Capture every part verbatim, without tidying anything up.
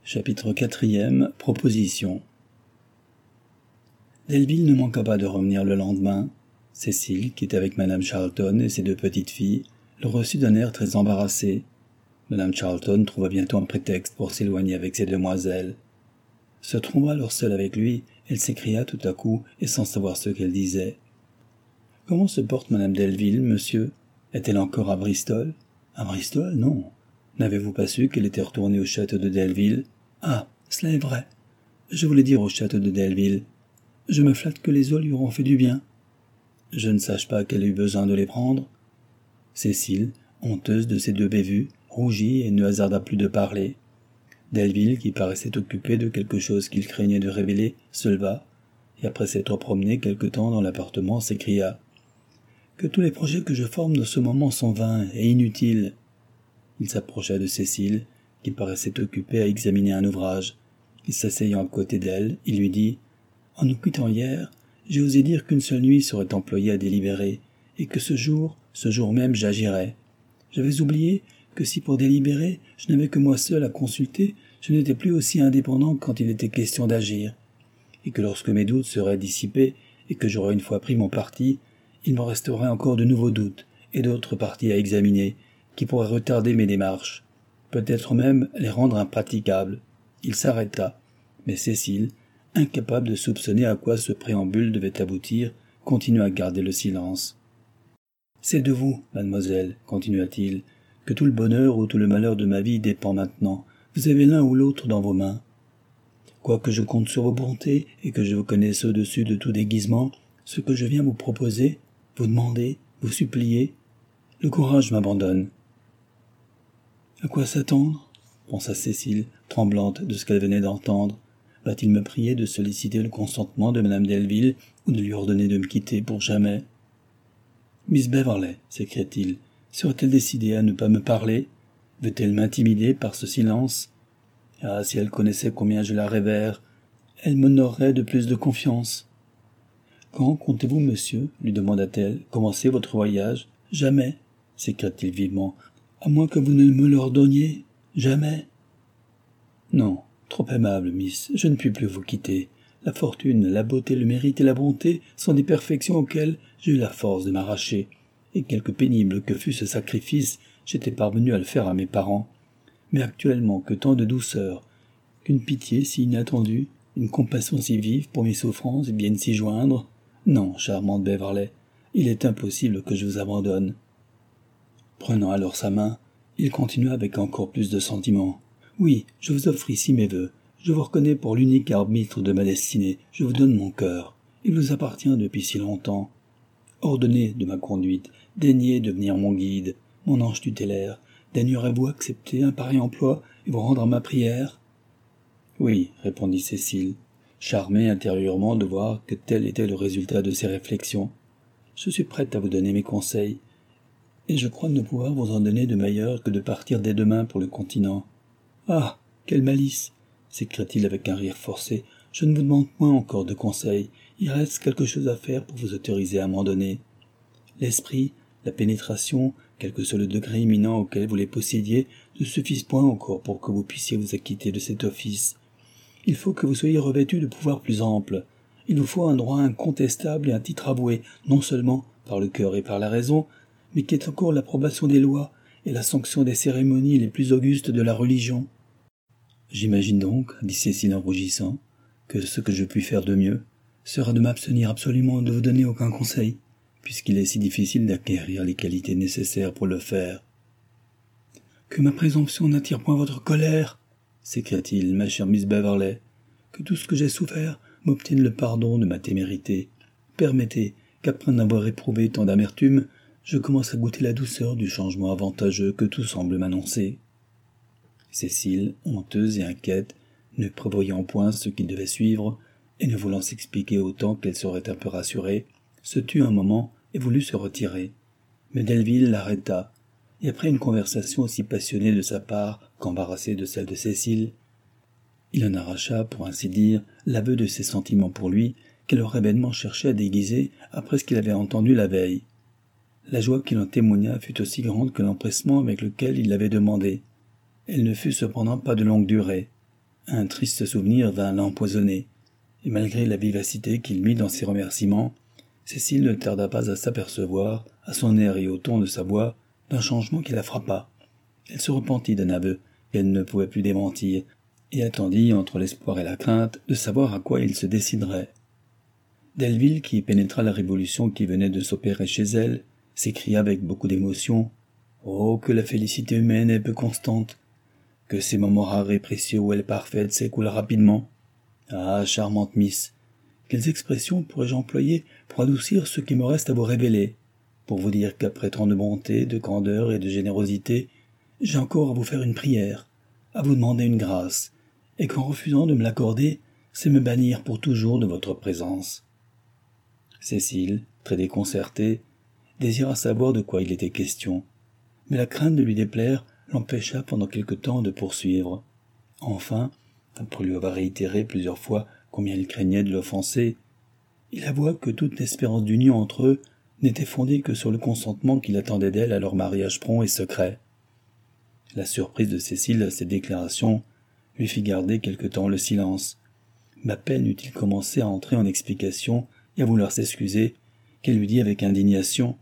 Chapitre quatrième. Proposition. Delville ne manqua pas de revenir le lendemain. Cécile, qui était avec madame Charlton et ses deux petites filles, le reçut d'un air très embarrassé. madame Charlton trouva bientôt un prétexte pour s'éloigner avec ces demoiselles. Se trouvant alors seule avec lui, elle s'écria tout à coup et sans savoir ce qu'elle disait. « Comment se porte madame Delville, monsieur ? Est-elle encore à Bristol ?»« À Bristol, non. N'avez-vous pas su qu'elle était retournée au château de Delville ? » ?»« Ah, cela est vrai. Je voulais dire au château de Delville. Je me flatte que les eaux lui auront fait du bien. Je ne sache pas qu'elle ait eu besoin de les prendre. » Cécile, honteuse de ces deux bévues, rougit et ne hasarda plus de parler. Delville, qui paraissait occupé de quelque chose qu'il craignait de révéler, se leva, et après s'être promené quelque temps dans l'appartement, s'écria « Que tous les projets que je forme dans ce moment sont vains et inutiles. » Il s'approcha de Cécile, qui paraissait occupée à examiner un ouvrage. Et s'asseyant à côté d'elle, il lui dit « En nous quittant hier, j'ai osé dire qu'une seule nuit serait employée à délibérer, et que ce jour, ce jour même, j'agirais. J'avais oublié que si pour délibérer, je n'avais que moi seul à consulter, je n'étais plus aussi indépendant quand il était question d'agir, et que lorsque mes doutes seraient dissipés et que j'aurais une fois pris mon parti, il me resterait encore de nouveaux doutes et d'autres partis à examiner, qui pourraient retarder mes démarches, peut-être même les rendre impraticables. » Il s'arrêta, mais Cécile, incapable de soupçonner à quoi ce préambule devait aboutir, continua à garder le silence. « C'est de vous, mademoiselle, continua-t-il, que tout le bonheur ou tout le malheur de ma vie dépend maintenant. Vous avez l'un ou l'autre dans vos mains. Quoique je compte sur vos bontés et que je vous connaisse au-dessus de tout déguisement, ce que je viens vous proposer, vous demander, vous supplier, le courage m'abandonne. » « À quoi s'attendre ?» pensa Cécile, tremblante de ce qu'elle venait d'entendre. « Va-t-il me prier de solliciter le consentement de madame Delville ou de lui ordonner de me quitter pour jamais ?»« Miss Beverley, s'écria-t-il, serait-elle décidée à ne pas me parler ? Veut-elle m'intimider par ce silence ? Ah, si elle connaissait combien je la révère, elle m'honorerait de plus de confiance. »« Quand comptez-vous, monsieur, lui demanda-t-elle, commencer votre voyage ? » ?»« Jamais, s'écria-t-il vivement, à moins que vous ne me l'ordonniez. Jamais. »« Non, trop aimable, miss, je ne puis plus vous quitter. La fortune, la beauté, le mérite et la bonté sont des perfections auxquelles j'ai eu la force de m'arracher, et quelque pénible que fût ce sacrifice, j'étais parvenu à le faire à mes parents. Mais actuellement, que tant de douceur, qu'une pitié si inattendue, une compassion si vive pour mes souffrances viennent s'y joindre. Non, charmante Beverley, il est impossible que je vous abandonne. » Prenant alors sa main, il continua avec encore plus de sentiment. « Oui, je vous offre ici mes vœux. Je vous reconnais pour l'unique arbitre de ma destinée. Je vous donne mon cœur. Il vous appartient depuis si longtemps. Ordonnez de ma conduite, daignez devenir mon guide, mon ange tutélaire. Daignerez-vous accepter un pareil emploi et vous rendre à ma prière ?»« Oui, répondit Cécile, charmée intérieurement de voir que tel était le résultat de ses réflexions. Je suis prête à vous donner mes conseils, et je crois ne pouvoir vous en donner de meilleur que de partir dès demain pour le continent. »« Ah, quelle malice !» s'écria-t-il avec un rire forcé. « Je ne vous demande point encore de conseils. Il reste quelque chose à faire pour vous autoriser à m'en donner. L'esprit, la pénétration, quel que soit le degré éminent auquel vous les possédiez, ne suffisent point encore pour que vous puissiez vous acquitter de cet office. Il faut que vous soyez revêtu de pouvoirs plus amples. Il vous faut un droit incontestable et un titre avoué, non seulement par le cœur et par la raison, mais qui est encore l'approbation des lois et la sanction des cérémonies les plus augustes de la religion. »« J'imagine donc, dit Cécile en rougissant, que ce que je puis faire de mieux sera de m'abstenir absolument de vous donner aucun conseil, puisqu'il est si difficile d'acquérir les qualités nécessaires pour le faire. »« Que ma présomption n'attire point votre colère, s'écria-t-il, ma chère Miss Beverley, que tout ce que j'ai souffert m'obtienne le pardon de ma témérité. Permettez qu'après en avoir éprouvé tant d'amertume, je commence à goûter la douceur du changement avantageux que tout semble m'annoncer. » Cécile, honteuse et inquiète, ne prévoyant point ce qui devait suivre, et ne voulant s'expliquer autant qu'elle serait un peu rassurée, se tut un moment et voulut se retirer. Mais Delville l'arrêta, et après une conversation aussi passionnée de sa part qu'embarrassée de celle de Cécile, il en arracha, pour ainsi dire, l'aveu de ses sentiments pour lui, qu'elle aurait bêtement cherché à déguiser après ce qu'il avait entendu la veille. La joie qu'il en témoigna fut aussi grande que l'empressement avec lequel il l'avait demandé. Elle ne fut cependant pas de longue durée. Un triste souvenir vint l'empoisonner, et malgré la vivacité qu'il mit dans ses remerciements, Cécile ne tarda pas à s'apercevoir, à son air et au ton de sa voix, d'un changement qui la frappa. Elle se repentit d'un aveu qu'elle ne pouvait plus démentir, et attendit, entre l'espoir et la crainte, de savoir à quoi il se déciderait. Delville, qui pénétra la révolution qui venait de s'opérer chez elle, s'écria avec beaucoup d'émotion « Oh, que la félicité humaine est peu constante! Que ces moments rares et précieux où elle est parfaite s'écoulent rapidement! Ah, charmante Miss! Quelles expressions pourrais-je employer pour adoucir ce qui me reste à vous révéler, pour vous dire qu'après tant de bonté, de candeur et de générosité, j'ai encore à vous faire une prière, à vous demander une grâce, et qu'en refusant de me l'accorder, c'est me bannir pour toujours de votre présence. » Cécile, très déconcertée, désira savoir de quoi il était question, mais la crainte de lui déplaire l'empêcha pendant quelque temps de poursuivre. Enfin, après lui avoir réitéré plusieurs fois combien il craignait de l'offenser, il avoua que toute espérance d'union entre eux n'était fondée que sur le consentement qu'il attendait d'elle à leur mariage prompt et secret. La surprise de Cécile à ces déclarations lui fit garder quelque temps le silence, mais à peine eut-il commencé à entrer en explication et à vouloir s'excuser, qu'elle lui dit avec indignation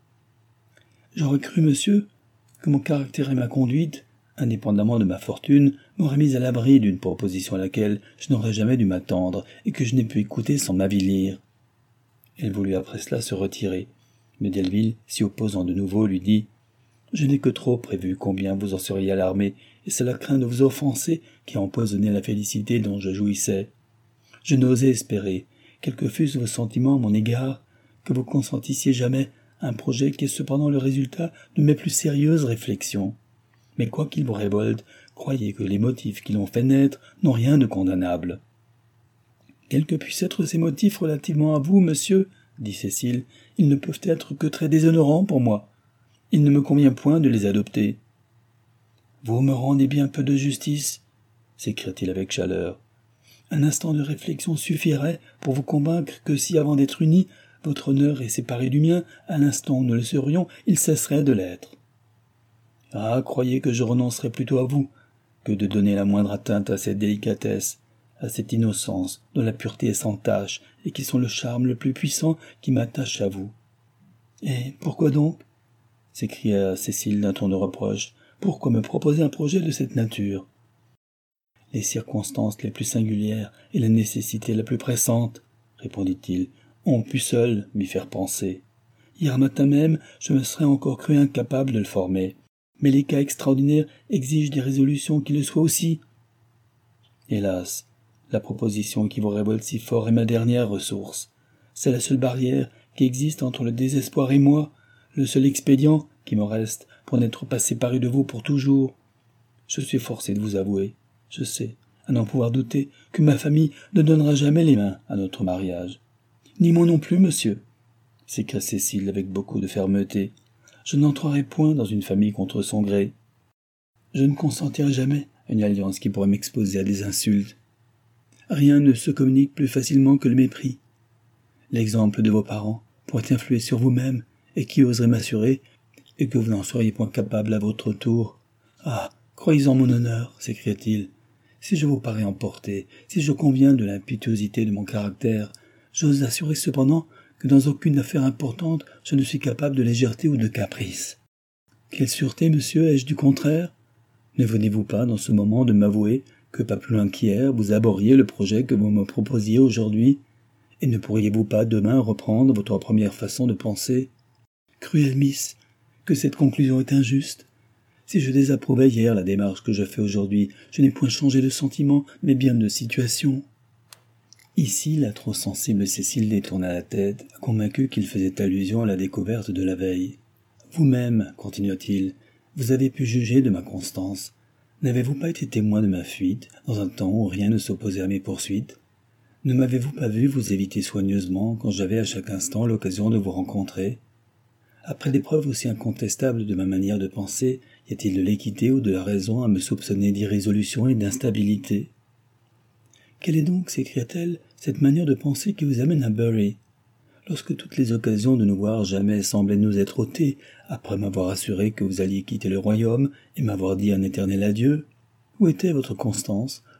« J'aurais cru, monsieur, que mon caractère et ma conduite, indépendamment de ma fortune, m'auraient mis à l'abri d'une proposition à laquelle je n'aurais jamais dû m'attendre et que je n'ai pu écouter sans m'avilir. » Elle voulut après cela se retirer, mais Delville, s'y opposant de nouveau, lui dit « Je n'ai que trop prévu combien vous en seriez alarmé, et c'est la crainte de vous offenser qui a empoisonné la félicité dont je jouissais. Je n'osais espérer, quels que fussent vos sentiments à mon égard, que vous consentissiez jamais à un projet qui est cependant le résultat de mes plus sérieuses réflexions. Mais quoi qu'il vous révolte, croyez que les motifs qui l'ont fait naître n'ont rien de condamnable. » « Quels que puissent être ces motifs relativement à vous, monsieur, dit Cécile, ils ne peuvent être que très déshonorants pour moi. Il ne me convient point de les adopter. »« Vous me rendez bien peu de justice, » s'écria-t-il avec chaleur. « Un instant de réflexion suffirait pour vous convaincre que si, avant d'être unis, votre honneur est séparé du mien, à l'instant où nous le serions, il cesserait de l'être. Ah, croyez que je renoncerais plutôt à vous que de donner la moindre atteinte à cette délicatesse, à cette innocence dont la pureté est sans tache et qui sont le charme le plus puissant qui m'attache à vous. »« Et pourquoi donc ?» s'écria Cécile d'un ton de reproche. « Pourquoi me proposer un projet de cette nature ?»« Les circonstances les plus singulières et la nécessité la plus pressante, » répondit-il, « ont pu seules m'y faire penser. Hier matin même, je me serais encore cru incapable de le former, mais les cas extraordinaires exigent des résolutions qui le soient aussi. Hélas, la proposition qui vous révolte si fort est ma dernière ressource. C'est la seule barrière qui existe entre le désespoir et moi, le seul expédient qui me reste pour n'être pas séparé de vous pour toujours. Je suis forcé de vous avouer, je sais, à n'en pouvoir douter, que ma famille ne donnera jamais les mains à notre mariage. Ni moi non plus, monsieur, s'écria Cécile avec beaucoup de fermeté. Je n'entrerai point dans une famille contre son gré. Je ne consentirai jamais à une alliance qui pourrait m'exposer à des insultes. Rien ne se communique plus facilement que le mépris. L'exemple de vos parents pourrait influer sur vous-même, et qui oserait m'assurer, et que vous n'en seriez point capable à votre tour. Ah, croyez en mon honneur, s'écria-t-il. Si je vous parais emporté, si je conviens de l'impétuosité de mon caractère, j'ose assurer cependant que dans aucune affaire importante je ne suis capable de légèreté ou de caprice. Quelle sûreté, monsieur, ai-je du contraire? Ne venez-vous pas dans ce moment de m'avouer que pas plus loin qu'hier vous abhorriez le projet que vous me proposiez aujourd'hui, et ne pourriez-vous pas demain reprendre votre première façon de penser? Cruelle Miss, que cette conclusion est injuste. Si je désapprouvais hier la démarche que je fais aujourd'hui, je n'ai point changé de sentiment, mais bien de situation. Ici, la trop sensible Cécile détourna la tête, convaincue qu'il faisait allusion à la découverte de la veille. Vous-même, continua-t-il, vous avez pu juger de ma constance. N'avez-vous pas été témoin de ma fuite, dans un temps où rien ne s'opposait à mes poursuites? Ne m'avez-vous pas vu vous éviter soigneusement quand j'avais à chaque instant l'occasion de vous rencontrer? Après des preuves aussi incontestables de ma manière de penser, y a-t-il de l'équité ou de la raison à me soupçonner d'irrésolution et d'instabilité? Quelle est donc, s'écria-t-elle, cette manière de penser qui vous amène à Bury? Lorsque toutes les occasions de nous voir jamais semblaient nous être ôtées, après m'avoir assuré que vous alliez quitter le royaume et m'avoir dit un éternel adieu, où était votre constance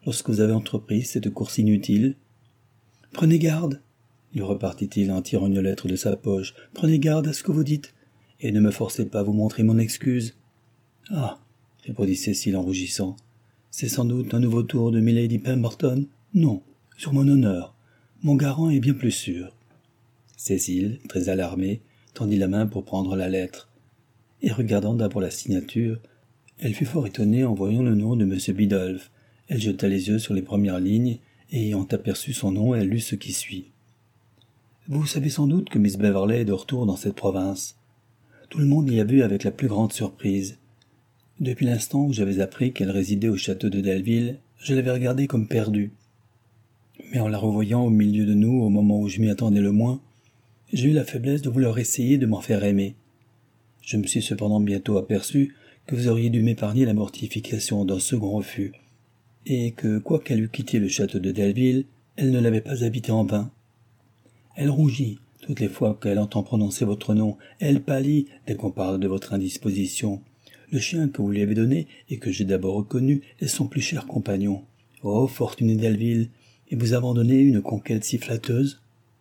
lorsque vous avez entrepris cette course inutile ? Prenez garde, lui repartit-il en tirant une lettre de sa poche. Prenez garde à ce que vous dites, et ne me forcez pas à vous montrer mon excuse. Ah, répondit Cécile en rougissant. C'est sans doute un nouveau tour de Milady Pemberton ? Non, sur mon honneur. Mon garant est bien plus sûr. Cécile, très alarmée, tendit la main pour prendre la lettre. Et regardant d'abord la signature, elle fut fort étonnée en voyant le nom de M. Bidulph. Elle jeta les yeux sur les premières lignes, et ayant aperçu son nom, elle lut ce qui suit. « Vous savez sans doute que Miss Beverley est de retour dans cette province. Tout le monde l'y a vue avec la plus grande surprise. Depuis l'instant où j'avais appris qu'elle résidait au château de Delville, je l'avais regardée comme perdue. Mais en la revoyant au milieu de nous, au moment où je m'y attendais le moins, j'ai eu la faiblesse de vouloir essayer de m'en faire aimer. Je me suis cependant bientôt aperçu que vous auriez dû m'épargner la mortification d'un second refus, et que, quoiqu'elle eût quitté le château de Delville, elle ne l'avait pas habité en vain. Elle rougit toutes les fois qu'elle entend prononcer votre nom, elle pâlit dès qu'on parle de votre indisposition. Le chien que vous lui avez donné et que j'ai d'abord reconnu est son plus cher compagnon. Oh, fortuné Delville, et vous abandonnez une conquête si flatteuse ?»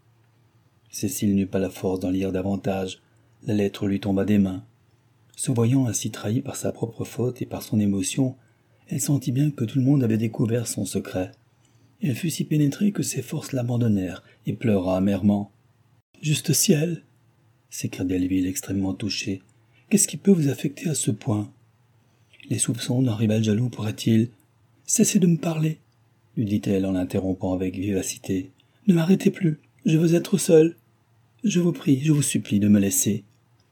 Cécile n'eut pas la force d'en lire davantage. La lettre lui tomba des mains. Se voyant ainsi trahie par sa propre faute et par son émotion, elle sentit bien que tout le monde avait découvert son secret. Elle fut si pénétrée que ses forces l'abandonnèrent et pleura amèrement. « Juste ciel !» s'écria Delville extrêmement touché. « Qu'est-ce qui peut vous affecter à ce point ? Les soupçons d'un rival jaloux pourraient-ils... »« Cessez de me parler !» lui dit-elle en l'interrompant avec vivacité. « Ne m'arrêtez plus, je veux être seule. Je vous prie, je vous supplie de me laisser. »«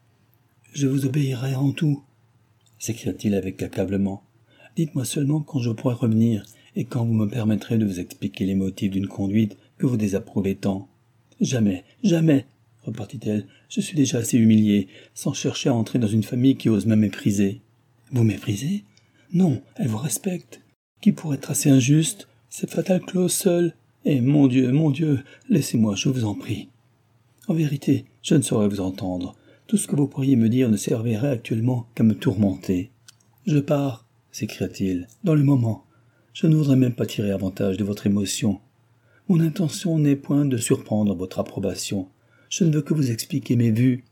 Je vous obéirai en tout, » s'écria-t-il avec accablement. « Dites-moi seulement quand je pourrai revenir et quand vous me permettrez de vous expliquer les motifs d'une conduite que vous désapprouvez tant. »« Jamais, jamais, » repartit-elle, « je suis déjà assez humiliée, sans chercher à entrer dans une famille qui ose me mépriser. »« Vous méprisez ? Non, elle vous respecte. Qui pourrait être assez injuste ? Cette fatale clause seule. Eh, mon Dieu, mon Dieu, laissez-moi, je vous en prie. En vérité, je ne saurais vous entendre. Tout ce que vous pourriez me dire ne servirait actuellement qu'à me tourmenter. Je pars, s'écria-t-il, dans le moment. Je ne voudrais même pas tirer avantage de votre émotion. Mon intention n'est point de surprendre votre approbation. Je ne veux que vous expliquer mes vues.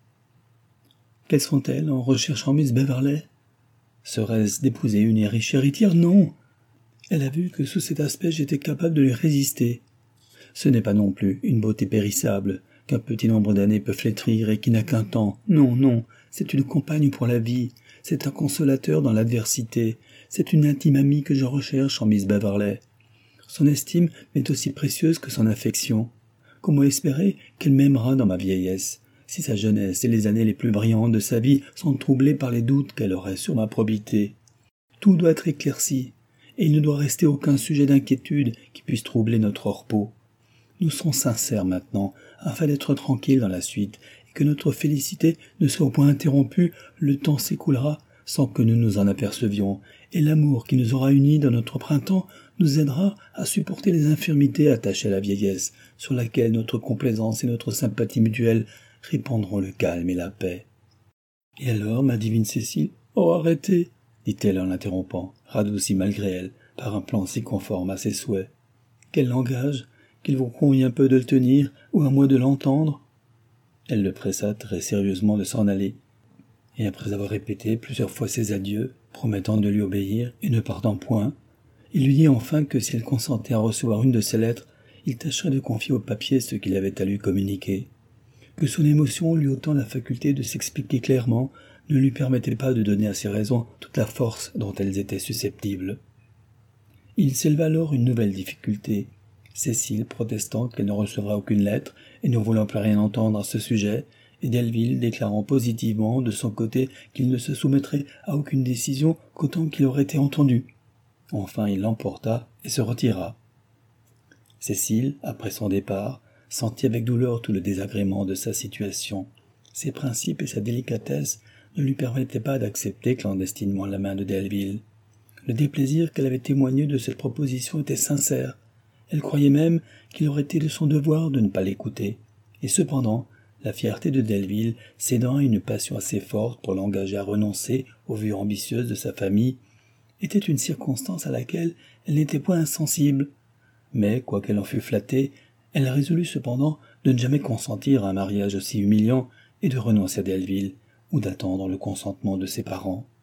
Quelles sont-elles en recherchant Miss Beverley ? Serait-ce d'épouser une riche héritière ? Non. Elle a vu que sous cet aspect j'étais capable de lui résister. Ce n'est pas non plus une beauté périssable, qu'un petit nombre d'années peut flétrir et qui n'a qu'un temps. Non, non, c'est une compagne pour la vie, c'est un consolateur dans l'adversité, c'est une intime amie que je recherche en Miss Beverley. Son estime m'est aussi précieuse que son affection. Comment espérer qu'elle m'aimera dans ma vieillesse, si sa jeunesse et les années les plus brillantes de sa vie sont troublées par les doutes qu'elle aurait sur ma probité ? Tout doit être éclairci, et il ne doit rester aucun sujet d'inquiétude qui puisse troubler notre repos. Nous serons sincères maintenant, afin d'être tranquilles dans la suite, et que notre félicité ne soit point interrompue, le temps s'écoulera sans que nous nous en apercevions, et l'amour qui nous aura unis dans notre printemps nous aidera à supporter les infirmités attachées à la vieillesse, sur laquelle notre complaisance et notre sympathie mutuelle répandront le calme et la paix. « Et alors, ma divine Cécile ? Oh, arrêtez !» dit-elle en l'interrompant, radoucie malgré elle, par un plan si conforme à ses souhaits. « Quel langage ! Qu'il vous convient peu de le tenir, ou à moins de l'entendre ?» Elle le pressa très sérieusement de s'en aller, et après avoir répété plusieurs fois ses adieux, promettant de lui obéir et ne partant point, il lui dit enfin que si elle consentait à recevoir une de ses lettres, il tâcherait de confier au papier ce qu'il avait à lui communiquer, que son émotion, lui ôtant la faculté de s'expliquer clairement, ne lui permettait pas de donner à ses raisons toute la force dont elles étaient susceptibles. Il s'éleva alors une nouvelle difficulté. Cécile protestant qu'elle ne recevra aucune lettre et ne voulant plus rien entendre à ce sujet, et Delville déclarant positivement de son côté qu'il ne se soumettrait à aucune décision qu'autant qu'il aurait été entendu. Enfin il l'emporta et se retira. Cécile, après son départ, sentit avec douleur tout le désagrément de sa situation. Ses principes et sa délicatesse ne lui permettaient pas d'accepter clandestinement la main de Delville. Le déplaisir qu'elle avait témoigné de cette proposition était sincère. Elle croyait même qu'il aurait été de son devoir de ne pas l'écouter. Et cependant, la fierté de Delville, cédant à une passion assez forte pour l'engager à renoncer aux vues ambitieuses de sa famille, était une circonstance à laquelle elle n'était point insensible. Mais, quoiqu'elle en fût flattée, elle résolut cependant de ne jamais consentir à un mariage aussi humiliant et de renoncer à Delville, ou d'attendre le consentement de ses parents.